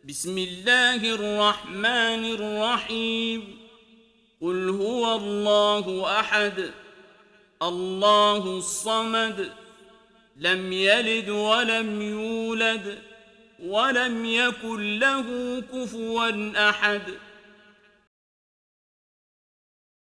بسم الله الرحمن الرحيم. قل هو الله أحد الله الصمد لم يلد ولم يولد ولم يكن له كفوا أحد.